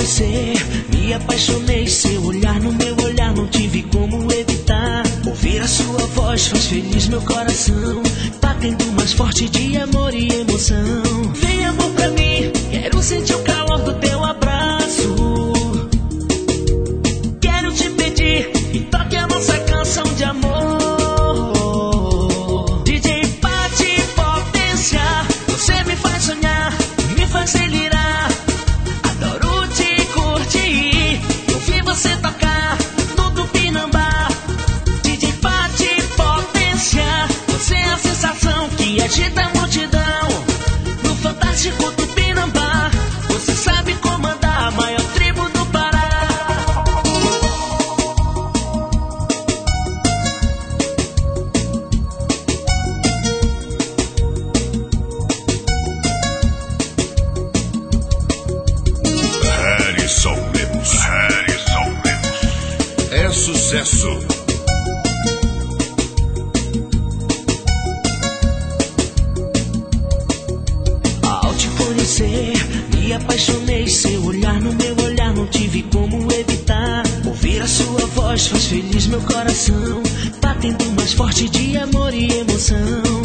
conhecer, me apaixonei. Seu olhar no meu olhar, não tive como evitar. Ouvir a sua voz faz feliz meu coração, batendo mais forte de amor e emoção. Vem amor pra mim, quero sentir o calor do teu abraço. Quero te pedir e toque a nossa canção de amor. DJ Pati Potência, você me faz sonhar, me faz delirar. Adoro te curtir, ouvir você tocar no Tupinambá. DJ Pati Potência, você é a sensação que agita a multidão no fantástico Tupinambá. Você sabe comandar a maior tribo do Pará. Harrison Lemos. É sucesso. Ao te conhecer, me apaixonei. Seu olhar no meu olhar, não tive como evitar. Ouvir a sua voz faz feliz meu coração, batendo mais forte de amor e emoção.